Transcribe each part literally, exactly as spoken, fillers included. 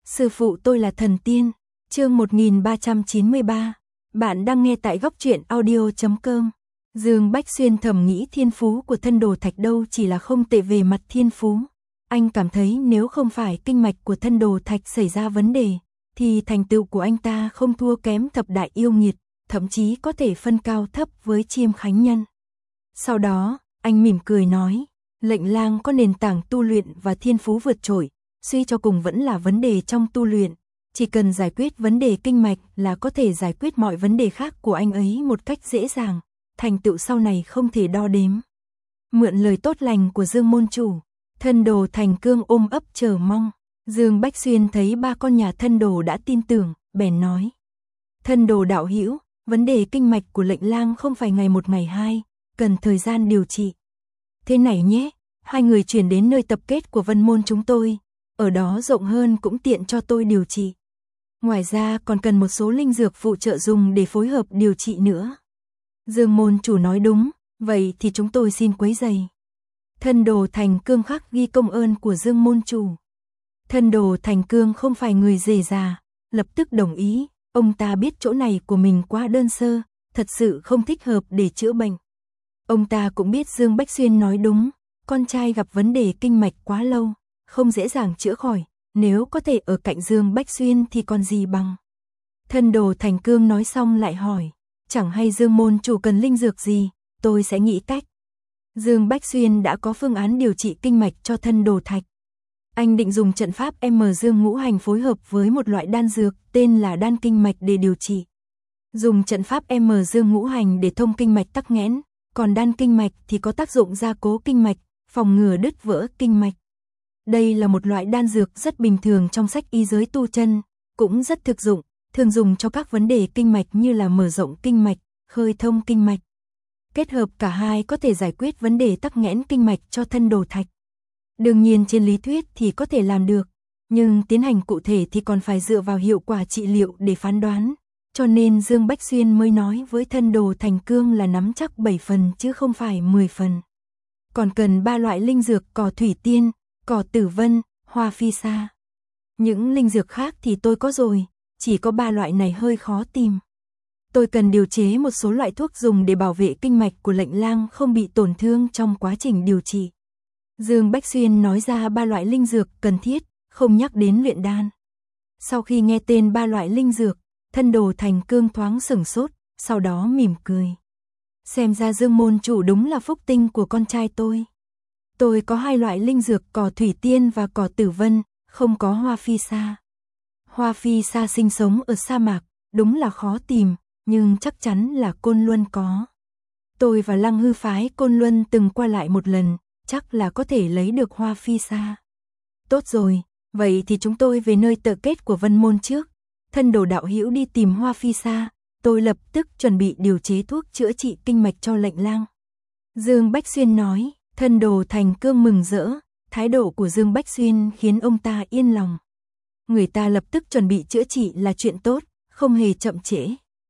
Sư phụ tôi là thần tiên. Chương một nghìn ba trăm chín mươi ba. Bạn đang nghe tại góc truyện audio chấm com. Dương Bách Xuyên thầm nghĩ thiên phú của thân đồ thạch đâu chỉ là không tệ về mặt thiên phú. Anh cảm thấy nếu không phải kinh mạch của thân đồ thạch xảy ra vấn đề, thì thành tựu của anh ta không thua kém thập đại yêu nghiệt, thậm chí có thể phân cao thấp với Chiêm Khánh Nhân. Sau đó, anh mỉm cười nói, Lệnh Lang có nền tảng tu luyện và thiên phú vượt trội, suy cho cùng vẫn là vấn đề trong tu luyện. Chỉ cần giải quyết vấn đề kinh mạch là có thể giải quyết mọi vấn đề khác của anh ấy một cách dễ dàng, thành tựu sau này không thể đo đếm. Mượn lời tốt lành của Dương môn chủ, thân đồ Thành Cương ôm ấp chờ mong. Dương Bách Xuyên thấy ba con nhà thân đồ đã tin tưởng, bèn nói. Thân đồ đạo hữu, vấn đề kinh mạch của Lệnh Lang không phải ngày một ngày hai, cần thời gian điều trị. Thế này nhé, hai người chuyển đến nơi tập kết của Vân môn chúng tôi, ở đó rộng hơn cũng tiện cho tôi điều trị. Ngoài ra còn cần một số linh dược phụ trợ dùng để phối hợp điều trị nữa. Dương môn chủ nói đúng, vậy thì chúng tôi xin quấy rầy. Thân đồ Thành Cương khắc ghi công ơn của Dương môn chủ. Thân đồ Thành Cương không phải người dề già, lập tức đồng ý, ông ta biết chỗ này của mình quá đơn sơ, thật sự không thích hợp để chữa bệnh. Ông ta cũng biết Dương Bách Xuyên nói đúng, con trai gặp vấn đề kinh mạch quá lâu, không dễ dàng chữa khỏi, nếu có thể ở cạnh Dương Bách Xuyên thì còn gì bằng. Thân đồ Thành Cương nói xong lại hỏi, chẳng hay Dương môn chủ cần linh dược gì, tôi sẽ nghĩ cách. Dương Bách Xuyên đã có phương án điều trị kinh mạch cho thân đồ Thạch. Anh định dùng trận pháp M Dương ngũ hành phối hợp với một loại đan dược tên là đan kinh mạch để điều trị. Dùng trận pháp M Dương ngũ hành để thông kinh mạch tắc nghẽn, còn đan kinh mạch thì có tác dụng gia cố kinh mạch, phòng ngừa đứt vỡ kinh mạch. Đây là một loại đan dược rất bình thường trong sách y giới tu chân, cũng rất thực dụng, thường dùng cho các vấn đề kinh mạch như là mở rộng kinh mạch, khơi thông kinh mạch. Kết hợp cả hai có thể giải quyết vấn đề tắc nghẽn kinh mạch cho thân đồ Thạch. Đương nhiên trên lý thuyết thì có thể làm được, nhưng tiến hành cụ thể thì còn phải dựa vào hiệu quả trị liệu để phán đoán. Cho nên Dương Bách Xuyên mới nói với thân đồ Thành Cương là nắm chắc bảy phần chứ không phải mười phần. Còn cần ba loại linh dược cỏ thủy tiên, cỏ tử vân, hoa phi sa. Những linh dược khác thì tôi có rồi, chỉ có ba loại này hơi khó tìm. Tôi cần điều chế một số loại thuốc dùng để bảo vệ kinh mạch của Lệnh Lang không bị tổn thương trong quá trình điều trị. Dương Bách Xuyên nói ra ba loại linh dược cần thiết, không nhắc đến luyện đan. Sau khi nghe tên ba loại linh dược, thân đồ Thành Cương thoáng sửng sốt, sau đó mỉm cười. Xem ra Dương môn chủ đúng là phúc tinh của con trai tôi. Tôi có hai loại linh dược cỏ thủy tiên và cỏ tử vân, không có hoa phi sa. Hoa phi sa sinh sống ở sa mạc, đúng là khó tìm, nhưng chắc chắn là Côn Luân có. Tôi và Lăng Hư phái Côn Luân từng qua lại một lần, chắc là có thể lấy được hoa phi sa. Tốt rồi, vậy thì chúng tôi về nơi tập kết của Vân môn trước. Thân đồ đạo hữu đi tìm hoa phi sa, tôi lập tức chuẩn bị điều chế thuốc chữa trị kinh mạch cho Lệnh Lang. Dương Bách Xuyên nói, thân đồ Thành Cương mừng rỡ, thái độ của Dương Bách Xuyên khiến ông ta yên lòng. Người ta lập tức chuẩn bị chữa trị là chuyện tốt, không hề chậm trễ.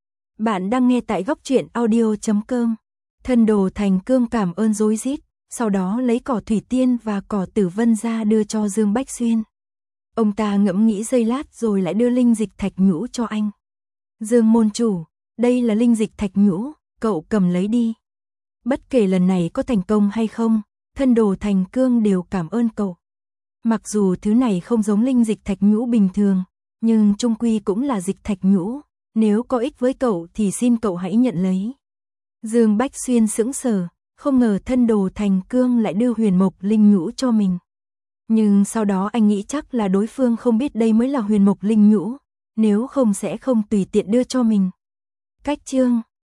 Bạn đang nghe tại góc truyện audio chấm com. Thân đồ Thành Cương cảm ơn rối rít, sau đó lấy cỏ thủy tiên và cỏ tử vân ra đưa cho Dương Bách Xuyên. Ông ta ngẫm nghĩ giây lát rồi lại đưa linh dịch thạch nhũ cho anh. Dương môn chủ, đây là linh dịch thạch nhũ, cậu cầm lấy đi. Bất kể lần này có thành công hay không, thân đồ Thành Cương đều cảm ơn cậu. Mặc dù thứ này không giống linh dịch thạch nhũ bình thường, nhưng chung quy cũng là dịch thạch nhũ, nếu có ích với cậu thì xin cậu hãy nhận lấy. Dương Bách Xuyên sững sờ, không ngờ thân đồ Thành Cương lại đưa huyền mộc linh nhũ cho mình. Nhưng sau đó anh nghĩ chắc là đối phương không biết đây mới là huyền mộc linh nhũ, nếu không sẽ không tùy tiện đưa cho mình. Cách chương